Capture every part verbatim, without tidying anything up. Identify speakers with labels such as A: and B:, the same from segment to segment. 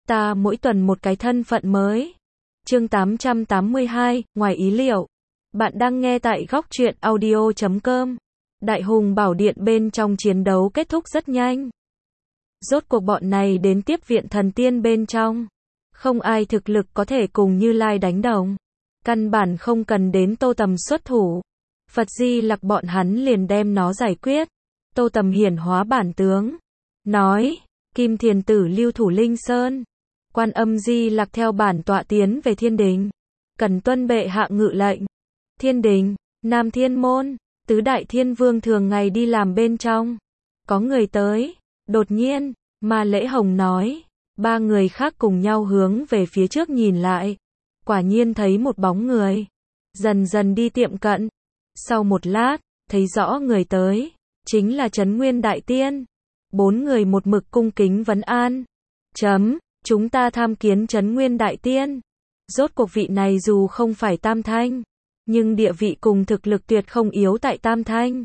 A: ta mỗi tuần một cái thân phận mới. Chương tám trăm tám mươi hai, ngoài ý liệu. Bạn đang nghe tại góc truyện audio chấm com. Đại hùng bảo điện bên trong chiến đấu kết thúc rất nhanh. Rốt cuộc bọn này đến tiếp viện thần tiên bên trong. Không ai thực lực có thể cùng Như Lai đánh đồng. Căn bản không cần đến Tô Tầm xuất thủ. Phật Di Lặc bọn hắn liền đem nó giải quyết. Tô Tầm hiển hóa bản tướng. Nói, Kim Thiền Tử lưu thủ Linh Sơn. Quan Âm Di Lặc theo bản tọa tiến về thiên đình. Cần tuân bệ hạ ngự lệnh. Thiên đình, Nam Thiên Môn, tứ đại thiên vương thường ngày đi làm bên trong. Có người tới. Đột nhiên, Ma Lễ Hồng nói. Ba người khác cùng nhau hướng về phía trước nhìn lại. Quả nhiên thấy một bóng người. Dần dần đi tiệm cận. Sau một lát, thấy rõ người tới. Chính là Trấn Nguyên Đại Tiên. Bốn người một mực cung kính vấn an. Chấm, chúng ta tham kiến Trấn Nguyên Đại Tiên. Rốt cuộc vị này dù không phải Tam Thanh, nhưng địa vị cùng thực lực tuyệt không yếu tại Tam Thanh.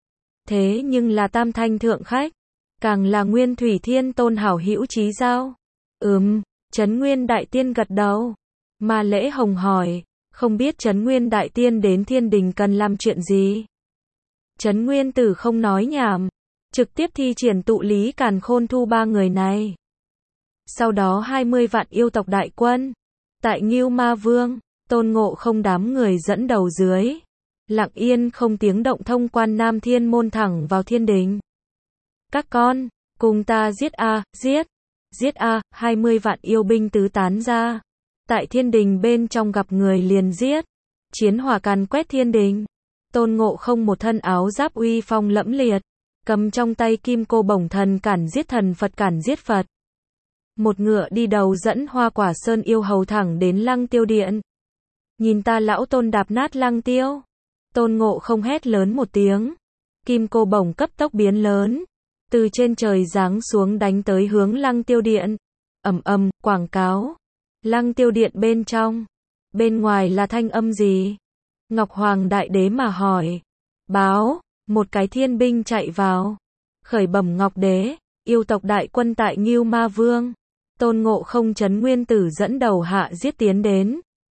A: Thế nhưng là Tam Thanh thượng khách, càng là Nguyên Thủy Thiên Tôn hảo hữu chí giao. Ừm, Trấn Nguyên Đại Tiên gật đầu. Ma Lễ Hồng hỏi, không biết Trấn Nguyên Đại Tiên đến thiên đình cần làm chuyện gì? Trấn Nguyên Tử không nói nhảm, trực tiếp thi triển tụ lý càn khôn thu ba người này. Sau đó hai mươi vạn yêu tộc đại quân, tại Ngưu Ma Vương, Tôn Ngộ Không đám người dẫn đầu dưới, lặng yên không tiếng động thông quan Nam Thiên Môn thẳng vào thiên đình. Các con, cùng ta giết a, giết, giết a, hai mươi vạn yêu binh tứ tán ra. Tại thiên đình bên trong gặp người liền giết. Chiến hỏa càn quét thiên đình. Tôn Ngộ Không một thân áo giáp uy phong lẫm liệt, cầm trong tay kim cô bổng thần cản giết thần Phật cản giết Phật. Một ngựa đi đầu dẫn Hoa Quả Sơn yêu hầu thẳng đến Lăng Tiêu Điện. Nhìn ta lão Tôn đạp nát Lăng Tiêu. Tôn Ngộ Không hét lớn một tiếng. Kim cô bổng cấp tốc biến lớn, từ trên trời giáng xuống đánh tới hướng Lăng Tiêu Điện. Ầm ầm, quảng cáo. Lăng Tiêu Điện bên trong. Bên ngoài là thanh âm gì? Ngọc Hoàng Đại Đế mà hỏi. Báo, một cái thiên binh chạy vào. Khởi bẩm Ngọc Đế, yêu tộc đại quân tại Ngưu Ma Vương. Tôn Ngộ Không Trấn Nguyên Tử dẫn đầu hạ giết tiến đến.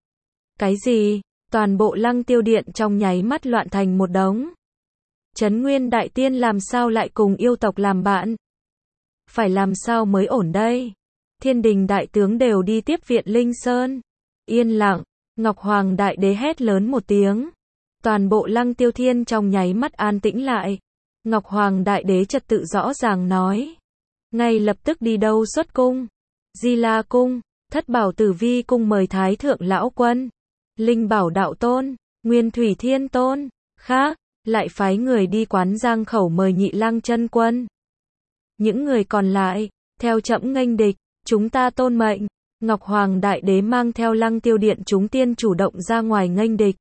A: Cái gì? Toàn bộ Lăng Tiêu Điện trong nháy mắt loạn thành một đống. Trấn Nguyên Đại Tiên làm sao lại cùng yêu tộc làm bạn? Phải làm sao mới ổn đây? Thiên đình đại tướng đều đi tiếp viện Linh Sơn. Yên lặng, Ngọc Hoàng Đại Đế hét lớn một tiếng. Toàn bộ Lăng Tiêu Thiên trong nháy mắt an tĩnh lại. Ngọc Hoàng Đại Đế trật tự rõ ràng nói. Ngay lập tức đi đâu xuất cung. Di La Cung, Thất Bảo Tử Vi Cung mời Thái Thượng Lão Quân, Linh Bảo Đạo Tôn, Nguyên Thủy Thiên Tôn. Khác, lại phái người đi quán Giang Khẩu mời Nhị Lăng Chân Quân. Những người còn lại, theo trẫm nghênh địch. Chúng ta tôn mệnh. Ngọc Hoàng Đại Đế mang theo Lăng Tiêu Điện chúng tiên chủ động ra ngoài nghênh địch.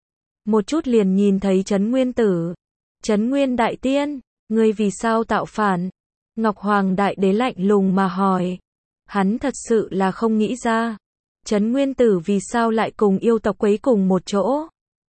A: Một chút liền nhìn thấy Trấn Nguyên Tử. Trấn Nguyên Đại Tiên, ngươi vì sao tạo phản? Ngọc Hoàng Đại Đế lạnh lùng mà hỏi. Hắn thật sự là không nghĩ ra. Trấn Nguyên Tử vì sao lại cùng yêu tộc quấy cùng một chỗ?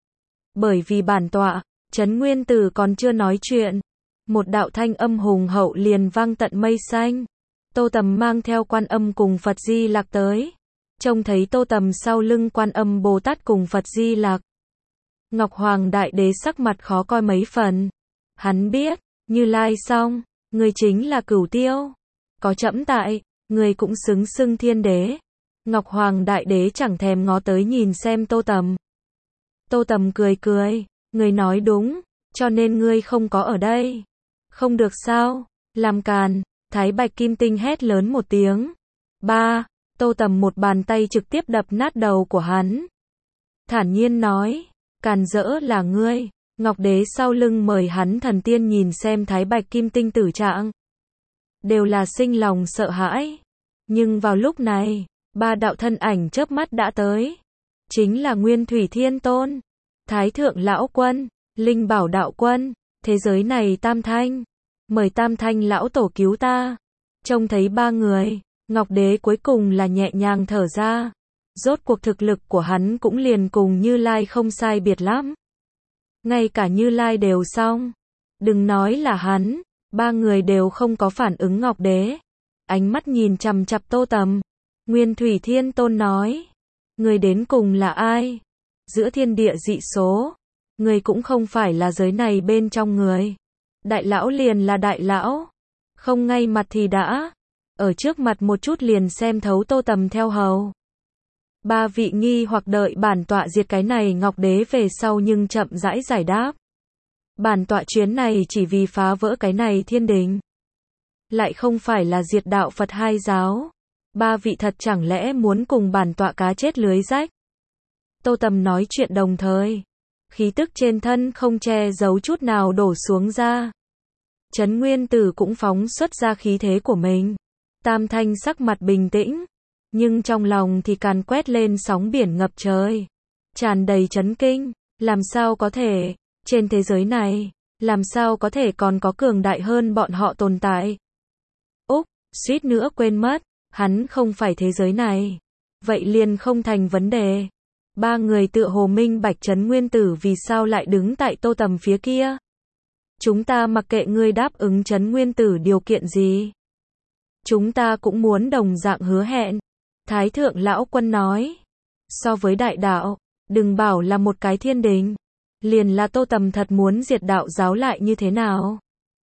A: Bởi vì bản tọa, Trấn Nguyên Tử còn chưa nói chuyện. Một đạo thanh âm hùng hậu liền vang tận mây xanh. Tô Tầm mang theo Quan Âm cùng Phật Di Lặc tới. Trông thấy Tô Tầm sau lưng Quan Âm Bồ Tát cùng Phật Di Lặc. Ngọc Hoàng Đại Đế sắc mặt khó coi mấy phần. Hắn biết, Như Lai xong, người chính là Cửu Tiêu. Có trẫm tại, người cũng xứng xưng thiên đế. Ngọc Hoàng Đại Đế chẳng thèm ngó tới nhìn xem Tô Tầm. Tô Tầm cười cười, người nói đúng, cho nên ngươi không có ở đây. Không được sao, làm càn. Thái Bạch Kim Tinh hét lớn một tiếng. Ba, Tô Tầm một bàn tay trực tiếp đập nát đầu của hắn. Thản nhiên nói, càn rỡ là ngươi. Ngọc Đế sau lưng mời hắn thần tiên nhìn xem Thái Bạch Kim Tinh tử trạng. Đều là sinh lòng sợ hãi. Nhưng vào lúc này, ba đạo thân ảnh chớp mắt đã tới. Chính là Nguyên Thủy Thiên Tôn, Thái Thượng Lão Quân, Linh Bảo Đạo Quân, thế giới này Tam Thanh. Mời Tam Thanh Lão Tổ cứu ta. Trông thấy ba người, Ngọc Đế cuối cùng là nhẹ nhàng thở ra. Rốt cuộc thực lực của hắn cũng liền cùng Như Lai không sai biệt lắm. Ngay cả Như Lai đều xong. Đừng nói là hắn, ba người đều không có phản ứng Ngọc Đế. Ánh mắt nhìn chằm chằm Tô Tầm. Nguyên Thủy Thiên Tôn nói, người đến cùng là ai? Giữa thiên địa dị số, người cũng không phải là giới này bên trong người. Đại lão liền là đại lão, không ngay mặt thì đã, ở trước mặt một chút liền xem thấu Tô Tầm theo hầu. Ba vị nghi hoặc đợi bản tọa diệt cái này Ngọc Đế về sau nhưng chậm rãi giải đáp. Bản tọa chuyến này chỉ vì phá vỡ cái này thiên đình. Lại không phải là diệt đạo Phật hai giáo. Ba vị thật chẳng lẽ muốn cùng bản tọa cá chết lưới rách? Tô Tầm nói chuyện đồng thời. Khí tức trên thân không che giấu chút nào đổ xuống ra. Trấn Nguyên Tử cũng phóng xuất ra khí thế của mình. Tam Thanh sắc mặt bình tĩnh. Nhưng trong lòng thì càn quét lên sóng biển ngập trời. Tràn đầy chấn kinh. Làm sao có thể, trên thế giới này, làm sao có thể còn có cường đại hơn bọn họ tồn tại? Úc, suýt nữa quên mất, hắn không phải thế giới này. Vậy liền không thành vấn đề. Ba người tựa hồ minh bạch Trấn Nguyên Tử vì sao lại đứng tại Tô Tầm phía kia. Chúng ta mặc kệ ngươi đáp ứng Trấn Nguyên Tử điều kiện gì. Chúng ta cũng muốn đồng dạng hứa hẹn. Thái thượng lão quân nói. So với đại đạo, đừng bảo là một cái thiên đình. Liền là Tô Tầm thật muốn diệt đạo giáo lại như thế nào.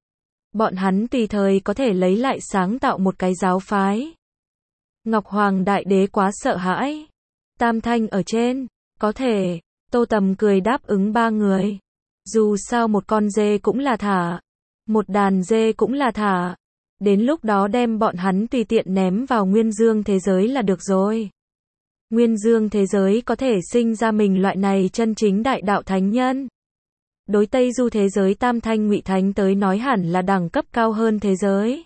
A: Bọn hắn tùy thời có thể lấy lại sáng tạo một cái giáo phái. Ngọc Hoàng Đại Đế quá sợ hãi. Tam Thanh ở trên, có thể, Tô Tầm cười đáp ứng ba người. Dù sao một con dê cũng là thả, một đàn dê cũng là thả. Đến lúc đó đem bọn hắn tùy tiện ném vào Nguyên Dương thế giới là được rồi. Nguyên Dương thế giới có thể sinh ra mình loại này chân chính đại đạo thánh nhân. Đối Tây Du thế giới Tam Thanh Ngụy Thánh tới nói hẳn là đẳng cấp cao hơn thế giới.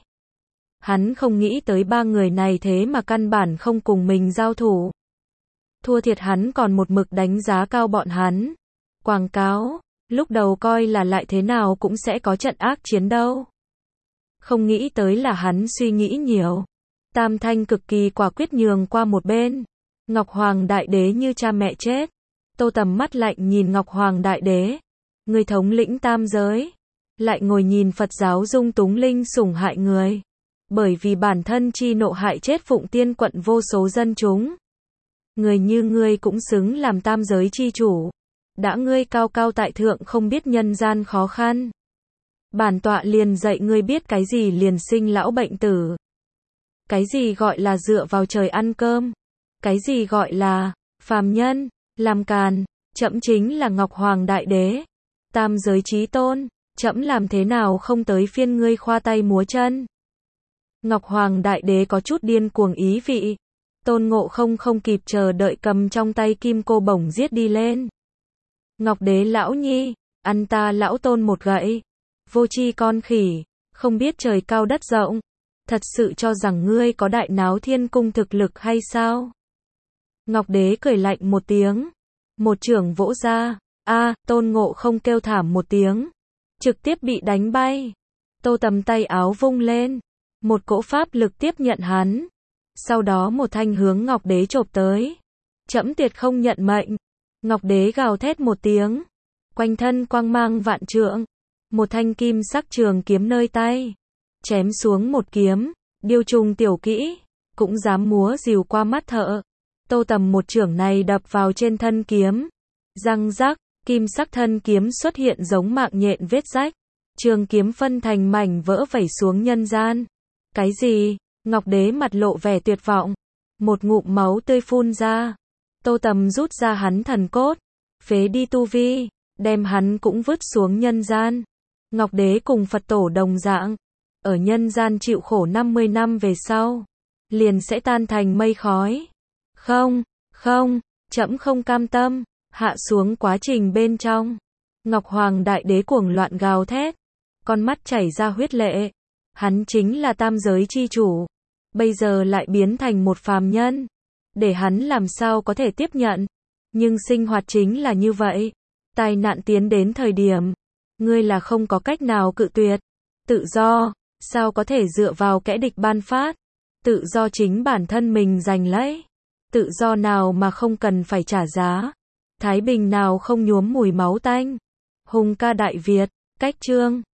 A: Hắn không nghĩ tới ba người này thế mà căn bản không cùng mình giao thủ. Thua thiệt hắn còn một mực đánh giá cao bọn hắn. Quảng cáo, lúc đầu coi là lại thế nào cũng sẽ có trận ác chiến đâu. Không nghĩ tới là hắn suy nghĩ nhiều. Tam Thanh cực kỳ quả quyết nhường qua một bên. Ngọc Hoàng Đại Đế như cha mẹ chết. Tô Tầm mắt lạnh nhìn Ngọc Hoàng Đại Đế. Người thống lĩnh tam giới. Lại ngồi nhìn Phật giáo dung túng linh sủng hại người. Bởi vì bản thân chi nộ hại chết Phụng Tiên quận vô số dân chúng. Người như ngươi cũng xứng làm tam giới chi chủ. Đã ngươi cao cao tại thượng không biết nhân gian khó khăn. Bản tọa liền dạy ngươi biết cái gì liền sinh lão bệnh tử. Cái gì gọi là dựa vào trời ăn cơm. Cái gì gọi là phàm nhân, làm càn. Trẫm chính là Ngọc Hoàng Đại Đế. Tam giới chí tôn. Trẫm làm thế nào không tới phiên ngươi khoa tay múa chân. Ngọc Hoàng Đại Đế có chút điên cuồng ý vị. Tôn Ngộ Không không kịp chờ đợi cầm trong tay kim cô bổng giết đi lên. Ngọc Đế lão nhi, ăn ta lão tôn một gậy. Vô tri con khỉ, không biết trời cao đất rộng. Thật sự cho rằng ngươi có đại náo thiên cung thực lực hay sao? Ngọc Đế cười lạnh một tiếng. Một chưởng vỗ ra. A, Tôn Ngộ Không kêu thảm một tiếng. Trực tiếp bị đánh bay. Tô Tầm tay áo vung lên. Một cỗ pháp lực tiếp nhận hắn. Sau đó một thanh hướng Ngọc Đế chộp tới. Trẫm tuyệt không nhận mệnh. Ngọc Đế gào thét một tiếng. Quanh thân quang mang vạn trượng. Một thanh kim sắc trường kiếm nơi tay. Chém xuống một kiếm. Điêu trùng tiểu kỹ. Cũng dám múa rìu qua mắt thợ. Tô Tầm một chưởng này đập vào trên thân kiếm. Răng rắc. Kim sắc thân kiếm xuất hiện giống mạng nhện vết rách. Trường kiếm phân thành mảnh vỡ vẩy xuống nhân gian. Cái gì? Ngọc Đế mặt lộ vẻ tuyệt vọng. Một ngụm máu tươi phun ra. Tô Tầm rút ra hắn thần cốt. Phế đi tu vi. Đem hắn cũng vứt xuống nhân gian. Ngọc Đế cùng Phật tổ đồng dạng. Ở nhân gian chịu khổ năm mươi năm về sau. Liền sẽ tan thành mây khói. Không, không, trẫm không cam tâm. Hạ xuống quá trình bên trong. Ngọc Hoàng Đại Đế cuồng loạn gào thét. Con mắt chảy ra huyết lệ. Hắn chính là tam giới chi chủ. Bây giờ lại biến thành một phàm nhân. Để hắn làm sao có thể tiếp nhận. Nhưng sinh hoạt chính là như vậy. Tai nạn tiến đến thời điểm. Ngươi là không có cách nào cự tuyệt. Tự do, sao có thể dựa vào kẻ địch ban phát. Tự do chính bản thân mình giành lấy. Tự do nào mà không cần phải trả giá. Thái bình nào không nhuốm mùi máu tanh. Hùng ca Đại Việt, cách chương.